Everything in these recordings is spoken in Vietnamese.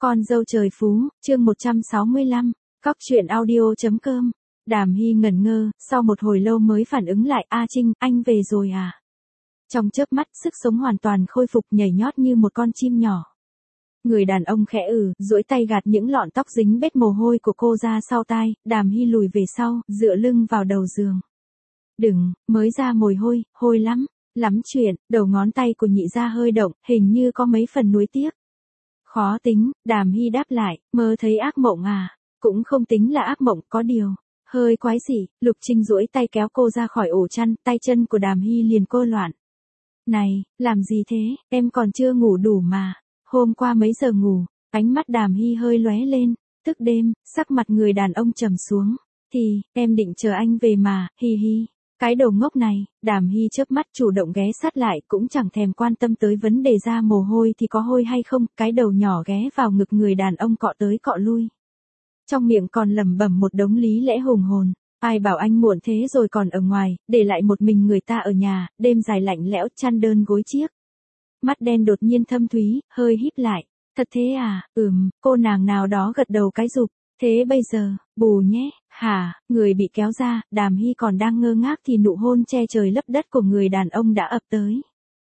Con dâu trời phú, chương 165, cóc truyện audio.com. Đàm Hy ngẩn ngơ, sau một hồi lâu mới phản ứng lại, A Trinh, anh về rồi à? Trong chớp mắt, sức sống hoàn toàn khôi phục, nhảy nhót như một con chim nhỏ. Người đàn ông khẽ duỗi tay gạt những lọn tóc dính bết mồ hôi của cô ra sau tai, Đàm Hy lùi về sau, dựa lưng vào đầu giường. Đừng, mới ra mồ hôi, hôi lắm chuyện, đầu ngón tay của nhị gia hơi động, hình như có mấy phần nuối tiếc. Khó tính, Đàm Hy đáp lại, mơ thấy ác mộng à? Cũng không tính là ác mộng, có điều hơi quái dị. Lục Trinh duỗi tay kéo cô ra khỏi ổ chăn, tay chân của Đàm Hy liền cô loạn. Này, làm gì thế, em còn chưa ngủ đủ mà. Hôm qua mấy giờ ngủ? Ánh mắt Đàm Hy hơi lóe lên. Thức đêm, sắc mặt người đàn ông trầm xuống. Thì, em định chờ anh về mà, hi hi. Cái đầu ngốc này. Đàm Hy chớp mắt chủ động ghé sát lại, cũng chẳng thèm quan tâm tới vấn đề ra mồ hôi thì có hôi hay không, cái đầu nhỏ ghé vào ngực người đàn ông cọ tới cọ lui. Trong miệng còn lẩm bẩm một đống lý lẽ hùng hồn. Ai bảo anh muộn thế rồi còn ở ngoài, để lại một mình người ta ở nhà, đêm dài lạnh lẽo, chăn đơn gối chiếc. Mắt đen đột nhiên thâm thúy, hơi híp lại. Thật thế à? Cô nàng nào đó gật đầu cái rụp. Thế bây giờ, bù nhé, hả? Người bị kéo ra, Đàm Hy còn đang ngơ ngác thì nụ hôn che trời lấp đất của người đàn ông đã ập tới.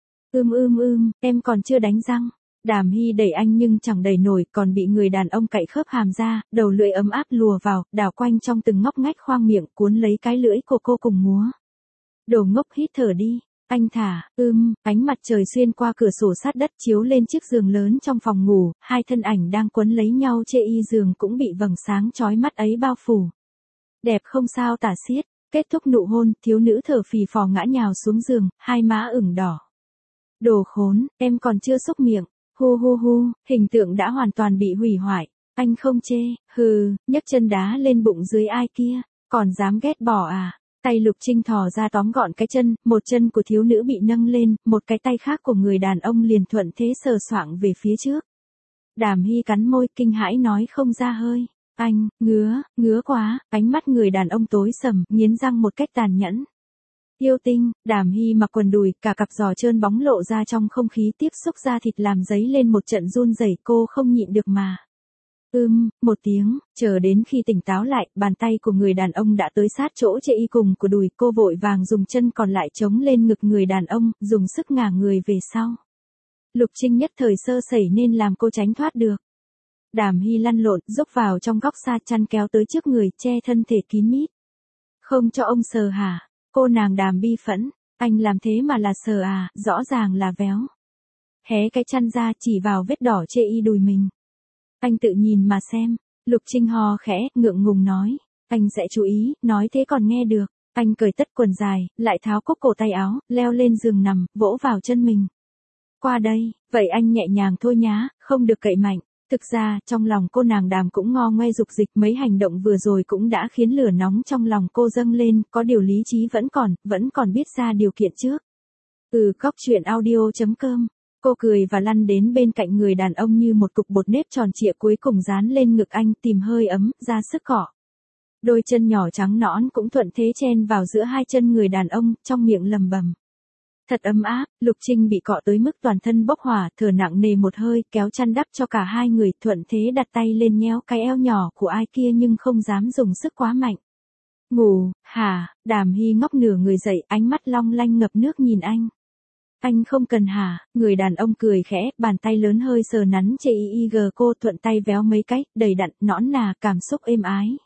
Em còn chưa đánh răng. Đàm Hy đẩy anh nhưng chẳng đẩy nổi, còn bị người đàn ông cạy khớp hàm ra, đầu lưỡi ấm áp lùa vào, đảo quanh trong từng ngóc ngách khoang miệng, cuốn lấy cái lưỡi của cô cùng múa. Đồ ngốc, hít thở đi. Anh thả, ánh mặt trời xuyên qua cửa sổ sát đất chiếu lên chiếc giường lớn trong phòng ngủ, hai thân ảnh đang quấn lấy nhau chê y giường cũng bị vầng sáng chói mắt ấy bao phủ. Đẹp không sao tả xiết, kết thúc nụ hôn, thiếu nữ thở phì phò ngã nhào xuống giường, hai má ửng đỏ. Đồ khốn, em còn chưa xúc miệng, hu, hình tượng đã hoàn toàn bị hủy hoại, anh không chê, nhấc chân đá lên bụng dưới ai kia, còn dám ghét bỏ à? Tay Lục Trinh thò ra tóm gọn cái chân, một chân của thiếu nữ bị nâng lên, một cái tay khác của người đàn ông liền thuận thế sờ soạng về phía trước. Đàm Hy cắn môi, kinh hãi nói không ra hơi. Anh, ngứa quá, ánh mắt người đàn ông tối sầm, nghiến răng một cách tàn nhẫn. Yêu tinh, Đàm Hy mặc quần đùi, cả cặp giò trơn bóng lộ ra trong không khí tiếp xúc da thịt làm dấy lên một trận run rẩy, cô không nhịn được mà. Một tiếng, chờ đến khi tỉnh táo lại, bàn tay của người đàn ông đã tới sát chỗ chê y cùng của đùi, cô vội vàng dùng chân còn lại chống lên ngực người đàn ông, dùng sức ngả người về sau. Lục Trinh nhất thời sơ sẩy nên làm cô tránh thoát được. Đàm Hy lăn lộn, rúc vào trong góc xa, chăn kéo tới trước người, che thân thể kín mít. Không cho ông sờ hả? Cô nàng Đàm bi phẫn, anh làm thế mà là sờ à, rõ ràng là véo. Hé cái chăn ra, chỉ vào vết đỏ chê y đùi mình. Anh tự nhìn mà xem. Lục Trinh ho khẽ, ngượng ngùng nói. Anh sẽ chú ý, nói thế còn nghe được. Anh cởi tất quần dài, lại tháo cúc cổ tay áo, leo lên giường nằm, vỗ vào chân mình. Qua đây, vậy anh nhẹ nhàng thôi nhá, không được cậy mạnh. Thực ra, trong lòng cô nàng Đàm cũng ngo ngoe dục dịch, mấy hành động vừa rồi cũng đã khiến lửa nóng trong lòng cô dâng lên, có điều lý trí vẫn còn biết ra điều kiện trước. Cóc truyện audio.com. Cô cười và lăn đến bên cạnh người đàn ông như một cục bột nếp tròn trịa, cuối cùng dán lên ngực anh, tìm hơi ấm, ra sức cọ. Đôi chân nhỏ trắng nõn cũng thuận thế chen vào giữa hai chân người đàn ông, trong miệng lầm bầm. Thật ấm áp. Lục Trinh bị cọ tới mức toàn thân bốc hỏa, thở nặng nề một hơi, kéo chăn đắp cho cả hai người, thuận thế đặt tay lên nhéo cái eo nhỏ của ai kia nhưng không dám dùng sức quá mạnh. Ngủ, hả? Đàm Hy ngóc nửa người dậy, ánh mắt long lanh ngập nước nhìn anh. Anh không cần hả? Người đàn ông cười khẽ, bàn tay lớn hơi sờ nắn chê y cô, thuận tay véo mấy cái, đầy đặn, nõn nà, cảm xúc êm ái.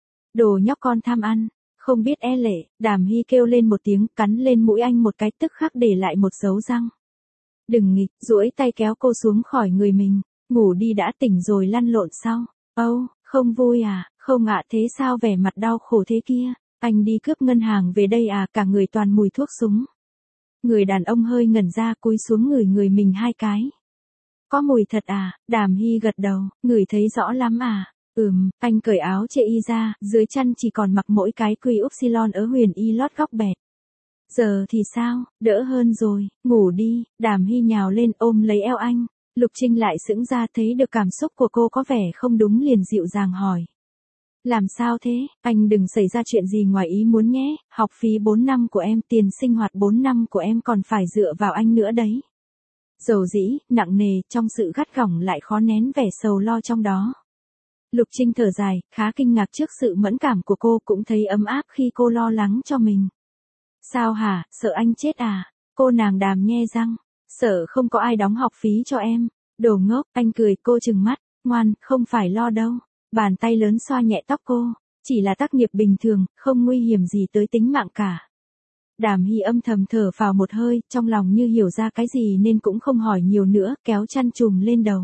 Đồ nhóc con tham ăn, không biết e lệ. Đàm Hy kêu lên một tiếng, cắn lên mũi anh một cái, tức khắc để lại một dấu răng. Đừng nghịch, duỗi tay kéo cô xuống khỏi người mình. Ngủ đi đã, tỉnh rồi lăn lộn sau. Không vui à? Không ạ, thế sao vẻ mặt đau khổ thế kia? Anh đi cướp ngân hàng về đây à? Cả người toàn mùi thuốc súng. Người đàn ông hơi ngẩn ra, cúi xuống ngửi người mình hai cái. Có mùi thật à? Đàm Hy gật đầu, ngửi thấy rõ lắm à? Anh cởi áo chê y ra, dưới chăn chỉ còn mặc mỗi cái quy upsilon ở huyền y lót góc bẹt. Giờ thì sao? Đỡ hơn rồi, ngủ đi. Đàm Hy nhào lên ôm lấy eo anh. Lục Trinh lại sững ra, thấy được cảm xúc của cô có vẻ không đúng liền dịu dàng hỏi. Làm sao thế? Anh đừng xảy ra chuyện gì ngoài ý muốn nhé, học phí 4 năm của em, tiền sinh hoạt 4 năm của em còn phải dựa vào anh nữa đấy. dầu dĩ, nặng nề, trong sự gắt gỏng lại khó nén vẻ sầu lo trong đó. Lục Trinh thở dài, khá kinh ngạc trước sự mẫn cảm của cô, cũng thấy ấm áp khi cô lo lắng cho mình. Sao hả, sợ anh chết à? Cô nàng Đàm nhe răng, sợ không có ai đóng học phí cho em. Đồ ngốc, anh cười, cô trừng mắt, ngoan, không phải lo đâu. Bàn tay lớn xoa nhẹ tóc cô, chỉ là tác nghiệp bình thường, không nguy hiểm gì tới tính mạng cả. Đàm Hy âm thầm thở vào một hơi, trong lòng như hiểu ra cái gì nên cũng không hỏi nhiều nữa, kéo chăn trùm lên đầu.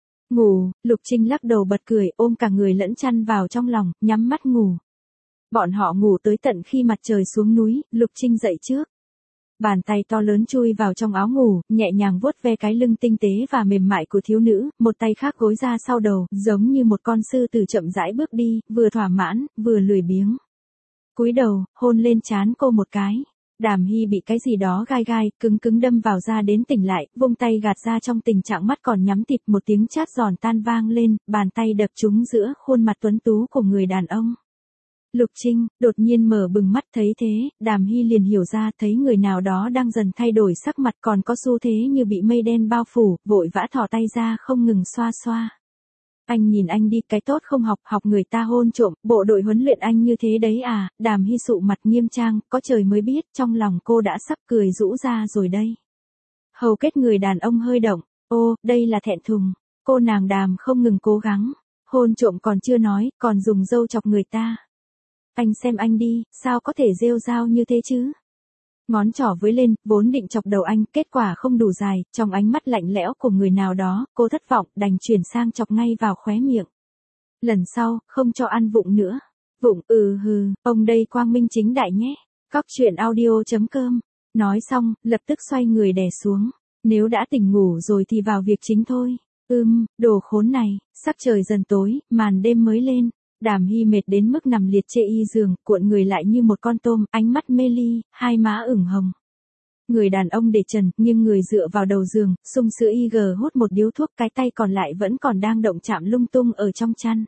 Ngủ, Lục Trinh lắc đầu bật cười, ôm cả người lẫn chăn vào trong lòng, nhắm mắt ngủ. Bọn họ ngủ tới tận khi mặt trời xuống núi, Lục Trinh dậy trước. Bàn tay to lớn chui vào trong áo ngủ, nhẹ nhàng vuốt ve cái lưng tinh tế và mềm mại của thiếu nữ, một tay khác gối ra sau đầu, giống như một con sư tử chậm rãi bước đi, vừa thỏa mãn, vừa lười biếng. Cúi đầu, hôn lên trán cô một cái. Đàm Hy bị cái gì đó gai gai, cứng cứng đâm vào da đến tỉnh lại, vung tay gạt ra trong tình trạng mắt còn nhắm tịt, một tiếng chát giòn tan vang lên, bàn tay đập trúng giữa khuôn mặt tuấn tú của người đàn ông. Lục Trinh, đột nhiên mở bừng mắt thấy thế, Đàm Hy liền hiểu ra, thấy người nào đó đang dần thay đổi sắc mặt, còn có xu thế như bị mây đen bao phủ, vội vã thò tay ra không ngừng xoa xoa. Anh nhìn anh đi, cái tốt không học, học người ta hôn trộm, bộ đội huấn luyện anh như thế đấy à? Đàm Hy sụ mặt nghiêm trang, có trời mới biết, trong lòng cô đã sắp cười rũ ra rồi đây. Hầu kết người đàn ông hơi động, ô, đây là thẹn thùng, cô nàng Đàm không ngừng cố gắng, hôn trộm còn chưa nói, còn dùng dâu chọc người ta. Anh xem anh đi, sao có thể rêu rao như thế chứ? Ngón trỏ với lên, vốn định chọc đầu anh, kết quả không đủ dài, trong ánh mắt lạnh lẽo của người nào đó, cô thất vọng, đành chuyển sang chọc ngay vào khóe miệng. Lần sau, không cho ăn vụng nữa. Vụng, hừ, ông đây quang minh chính đại nhé. Cóc truyện audio.com. Nói xong, lập tức xoay người đè xuống. Nếu đã tỉnh ngủ rồi thì vào việc chính thôi. Đồ khốn này, sắc trời dần tối, màn đêm mới lên. Đàm Hy mệt đến mức nằm liệt chê y giường, cuộn người lại như một con tôm, ánh mắt mê ly, hai má ửng hồng. Người đàn ông để trần, nghiêng người dựa vào đầu giường, sung sữa IG hút một điếu thuốc, cái tay còn lại vẫn còn đang động chạm lung tung ở trong chăn.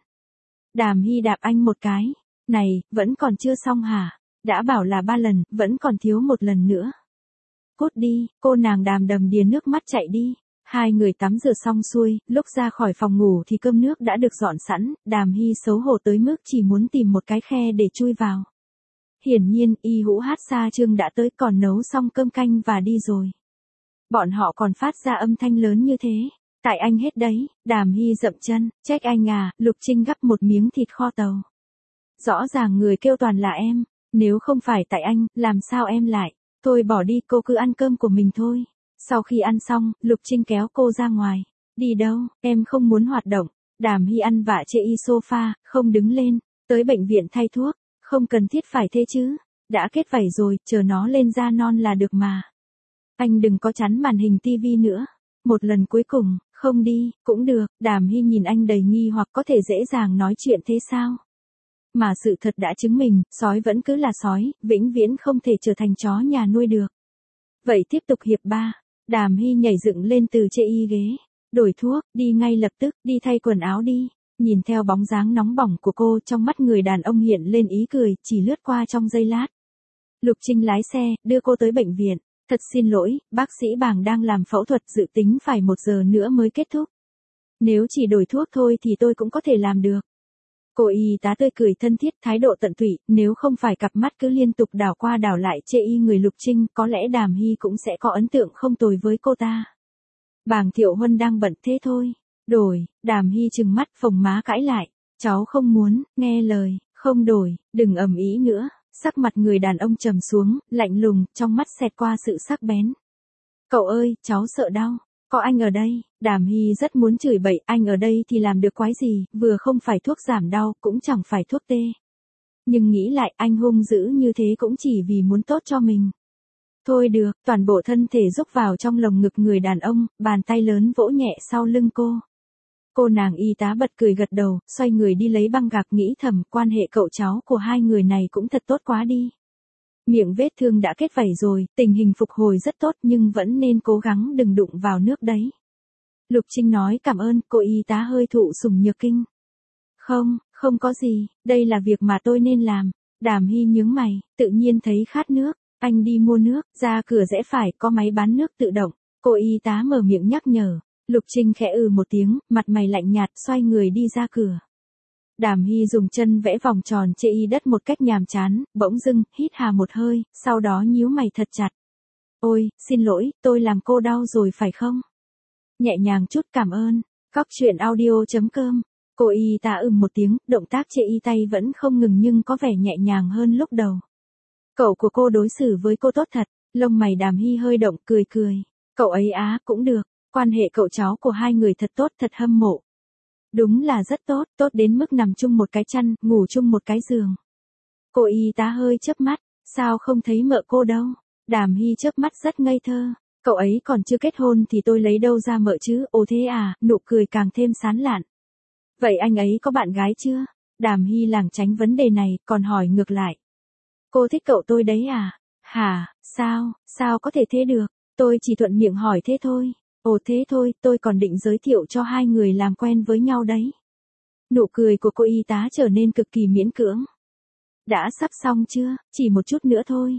Đàm Hy đạp anh một cái. Này, vẫn còn chưa xong hả? Đã bảo là 3 lần, vẫn còn thiếu một lần nữa. Cút đi, cô nàng Đàm đầm đìa nước mắt chạy đi. Hai người tắm rửa xong xuôi, lúc ra khỏi phòng ngủ thì cơm nước đã được dọn sẵn, Đàm Hy xấu hổ tới mức chỉ muốn tìm một cái khe để chui vào. Hiển nhiên, Y Hữu Hát Sa Trương đã tới, còn nấu xong cơm canh và đi rồi. Bọn họ còn phát ra âm thanh lớn như thế. Tại anh hết đấy, Đàm Hy dậm chân, trách anh à, Lục Trinh gắp một miếng thịt kho tàu. Rõ ràng người kêu toàn là em, nếu không phải tại anh, làm sao em lại, thôi bỏ đi, cô cứ ăn cơm của mình thôi. Sau khi ăn xong, Lục Trinh kéo cô ra ngoài. Đi đâu, em không muốn hoạt động. Đàm Hy ăn vạ chê y sofa, không đứng lên. Tới bệnh viện thay thuốc, không cần thiết phải thế chứ. Đã kết vảy rồi, chờ nó lên da non là được mà. Anh đừng có chắn màn hình tivi nữa. Một lần cuối cùng, không đi, cũng được. Đàm Hy nhìn anh đầy nghi hoặc, có thể dễ dàng nói chuyện thế sao? Mà sự thật đã chứng minh, sói vẫn cứ là sói, vĩnh viễn không thể trở thành chó nhà nuôi được. Vậy tiếp tục hiệp 3. Đàm Hy nhảy dựng lên từ chê y ghế. Đổi thuốc, đi ngay lập tức, đi thay quần áo đi. Nhìn theo bóng dáng nóng bỏng của cô, trong mắt người đàn ông hiện lên ý cười, chỉ lướt qua trong giây lát. Lục Trinh lái xe, đưa cô tới bệnh viện. Thật xin lỗi, bác sĩ Bàng đang làm phẫu thuật, dự tính phải 1 giờ nữa mới kết thúc. Nếu chỉ đổi thuốc thôi thì tôi cũng có thể làm được. Cô y tá tươi cười thân thiết, thái độ tận tụy, nếu không phải cặp mắt cứ liên tục đảo qua đảo lại chê y người Lục Trinh, có lẽ Đàm Hy cũng sẽ có ấn tượng không tồi với cô ta. Bàng Thiệu Huân đang bận thế thôi. Đổi, Đàm Hy trừng mắt phồng má cãi lại. Cháu không muốn, nghe lời, không đổi, đừng ầm ĩ nữa. Sắc mặt người đàn ông trầm xuống, lạnh lùng, trong mắt xẹt qua sự sắc bén. Cậu ơi, cháu sợ đau. Có anh ở đây, Đàm Hy rất muốn chửi bậy, anh ở đây thì làm được quái gì, vừa không phải thuốc giảm đau, cũng chẳng phải thuốc tê. Nhưng nghĩ lại, anh hung dữ như thế cũng chỉ vì muốn tốt cho mình. Thôi được, toàn bộ thân thể rúc vào trong lồng ngực người đàn ông, bàn tay lớn vỗ nhẹ sau lưng cô. Cô nàng y tá bật cười gật đầu, xoay người đi lấy băng gạc, nghĩ thầm, quan hệ cậu cháu của hai người này cũng thật tốt quá đi. Miệng vết thương đã kết vảy rồi, tình hình phục hồi rất tốt nhưng vẫn nên cố gắng đừng đụng vào nước đấy. Lục Trinh nói cảm ơn, cô y tá hơi thụ sủng nhược kinh. Không có gì, đây là việc mà tôi nên làm. Đàm Hy nhướng mày, tự nhiên thấy khát nước, anh đi mua nước, ra cửa rẽ phải có máy bán nước tự động. Cô y tá mở miệng nhắc nhở. Lục Trinh khẽ một tiếng, mặt mày lạnh nhạt xoay người đi ra cửa. Đàm Hy dùng chân vẽ vòng tròn trên y đất một cách nhàm chán, bỗng dưng, hít hà một hơi, sau đó nhíu mày thật chặt. Ôi, xin lỗi, tôi làm cô đau rồi phải không? Nhẹ nhàng chút cảm ơn. Cóc truyện audio.com. Cô y tá một tiếng, động tác trên y tay vẫn không ngừng nhưng có vẻ nhẹ nhàng hơn lúc đầu. Cậu của cô đối xử với cô tốt thật, lông mày Đàm Hy hơi động cười cười. Cậu ấy á, cũng được, quan hệ cậu cháu của hai người thật tốt thật hâm mộ. Đúng là rất tốt, tốt đến mức nằm chung một cái chăn, ngủ chung một cái giường. Cô y tá hơi chớp mắt, sao không thấy mợ cô đâu? Đàm Hy chớp mắt rất ngây thơ, cậu ấy còn chưa kết hôn thì tôi lấy đâu ra mợ chứ, ồ thế à, nụ cười càng thêm sán lạn. Vậy anh ấy có bạn gái chưa? Đàm Hy lảng tránh vấn đề này, còn hỏi ngược lại. Cô thích cậu tôi đấy à? Hả, sao có thể thế được, tôi chỉ thuận miệng hỏi thế thôi. Ồ thế thôi, tôi còn định giới thiệu cho hai người làm quen với nhau đấy. Nụ cười của cô y tá trở nên cực kỳ miễn cưỡng. Đã sắp xong chưa, chỉ một chút nữa thôi.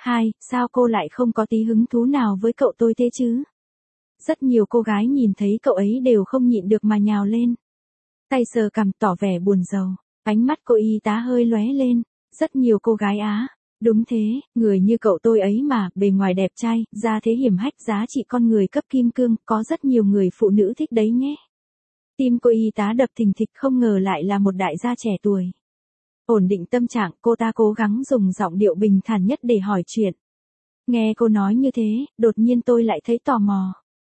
Sao cô lại không có tí hứng thú nào với cậu tôi thế chứ? Rất nhiều cô gái nhìn thấy cậu ấy đều không nhịn được mà nhào lên. Tay sờ cằm tỏ vẻ buồn rầu, ánh mắt cô y tá hơi lóe lên. Rất nhiều cô gái á. Đúng thế, người như cậu tôi ấy mà, bề ngoài đẹp trai, ra thế hiểm hách, giá trị con người cấp kim cương, có rất nhiều người phụ nữ thích đấy nhé. Tim cô y tá đập thình thịch, không ngờ lại là một đại gia trẻ tuổi. Ổn định tâm trạng, cô ta cố gắng dùng giọng điệu bình thản nhất để hỏi chuyện. Nghe cô nói như thế, đột nhiên tôi lại thấy tò mò.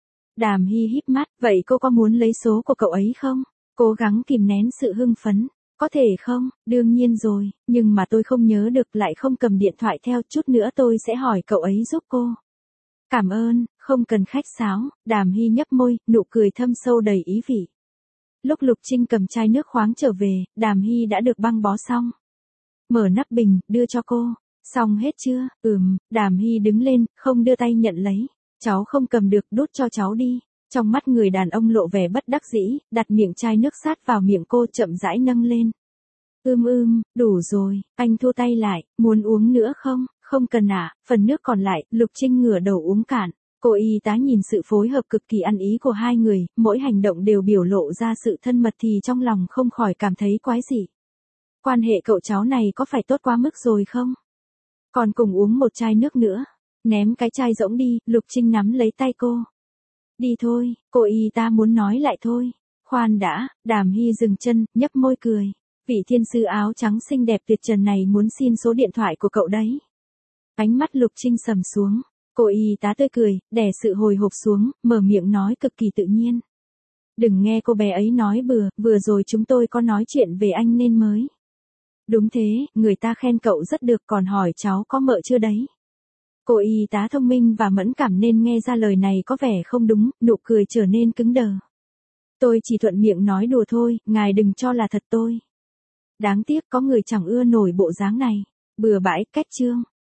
Đàm Hy híp mắt, vậy cô có muốn lấy số của cậu ấy không? Cố gắng kìm nén sự hưng phấn. Có thể không, đương nhiên rồi, nhưng mà tôi không nhớ được, lại không cầm điện thoại theo, chút nữa tôi sẽ hỏi cậu ấy giúp cô. Cảm ơn, không cần khách sáo. Đàm Hy nhấp môi, nụ cười thâm sâu đầy ý vị. Lúc Lục Trinh cầm chai nước khoáng trở về, Đàm Hy đã được băng bó xong. Mở nắp bình, đưa cho cô. Xong hết chưa? Đàm Hy đứng lên, không đưa tay nhận lấy. Cháu không cầm được, đút cho cháu đi. Trong mắt người đàn ông lộ vẻ bất đắc dĩ, đặt miệng chai nước sát vào miệng cô, chậm rãi nâng lên. Đủ rồi, anh thu tay lại, muốn uống nữa không? Không cần ạ, phần nước còn lại, Lục Trinh ngửa đầu uống cạn. Cô y tá nhìn sự phối hợp cực kỳ ăn ý của hai người, mỗi hành động đều biểu lộ ra sự thân mật thì trong lòng không khỏi cảm thấy quái dị. Quan hệ cậu cháu này có phải tốt quá mức rồi không? Còn cùng uống một chai nước nữa. Ném cái chai rỗng đi, Lục Trinh nắm lấy tay cô. Đi thôi, cô y tá muốn nói lại thôi. Khoan đã, Đàm Hy dừng chân, nhấp môi cười. Vị thiên sư áo trắng xinh đẹp tuyệt trần này muốn xin số điện thoại của cậu đấy. Ánh mắt Lục Trinh sầm xuống. Cô y tá tươi cười, đè sự hồi hộp xuống, mở miệng nói cực kỳ tự nhiên. Đừng nghe cô bé ấy nói bừa, vừa rồi chúng tôi có nói chuyện về anh nên mới. Đúng thế, người ta khen cậu rất được, còn hỏi cháu có mợ chưa đấy. Cô y tá thông minh và mẫn cảm nên nghe ra lời này có vẻ không đúng, nụ cười trở nên cứng đờ. Tôi chỉ thuận miệng nói đùa thôi, ngài đừng cho là thật tôi. Đáng tiếc có người chẳng ưa nổi bộ dáng này. Bừa bãi, cách chương.